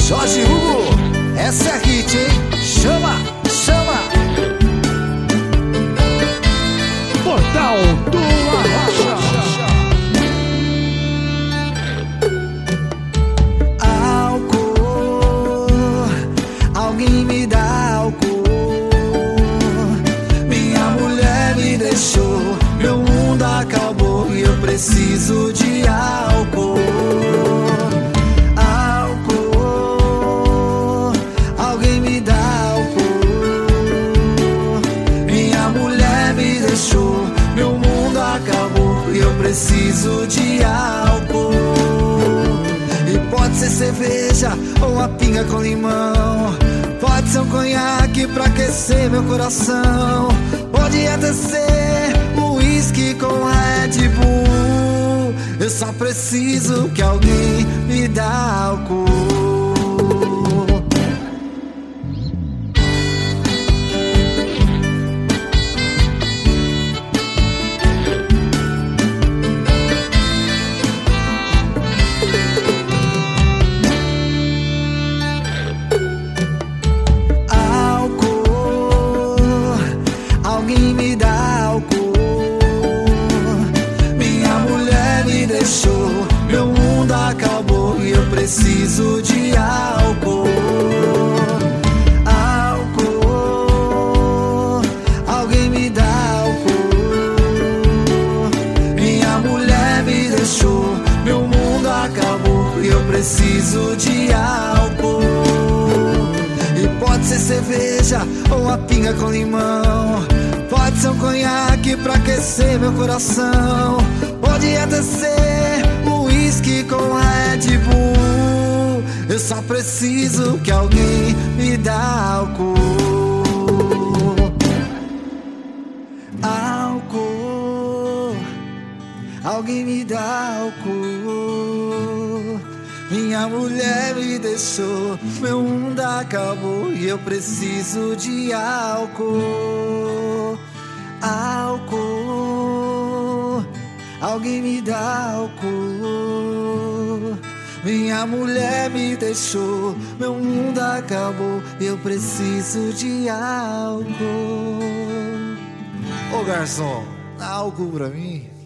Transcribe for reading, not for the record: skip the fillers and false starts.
Jorge Hugo, essa é hit, hein? Chama, chama. Portal do Arrocha. Álcool, alguém me dá álcool. Minha mulher me deixou, meu mundo acabou e eu preciso de álcool. Meu mundo acabou e eu preciso de álcool. E pode ser cerveja ou uma pinga com limão, pode ser um conhaque pra aquecer meu coração, pode até ser um uísque com Red Bull. Eu só preciso que alguém me dê álcool. Alguém me dá álcool. Minha mulher me deixou, meu mundo acabou e eu preciso de álcool. Álcool, alguém me dá álcool. Minha mulher me deixou, meu mundo acabou e eu preciso de álcool. E pode ser cerveja ou uma pinga com limão, pode ser um conhaque pra aquecer meu coração, pode até ser um uísque com Red Bull. Eu só preciso que alguém me dê álcool. Álcool, alguém me dá álcool. Minha mulher me deixou, meu mundo acabou e eu preciso de álcool. Álcool, alguém me dá álcool. Minha mulher me deixou, meu mundo acabou e eu preciso de álcool. Ô garçom, dá álcool pra mim.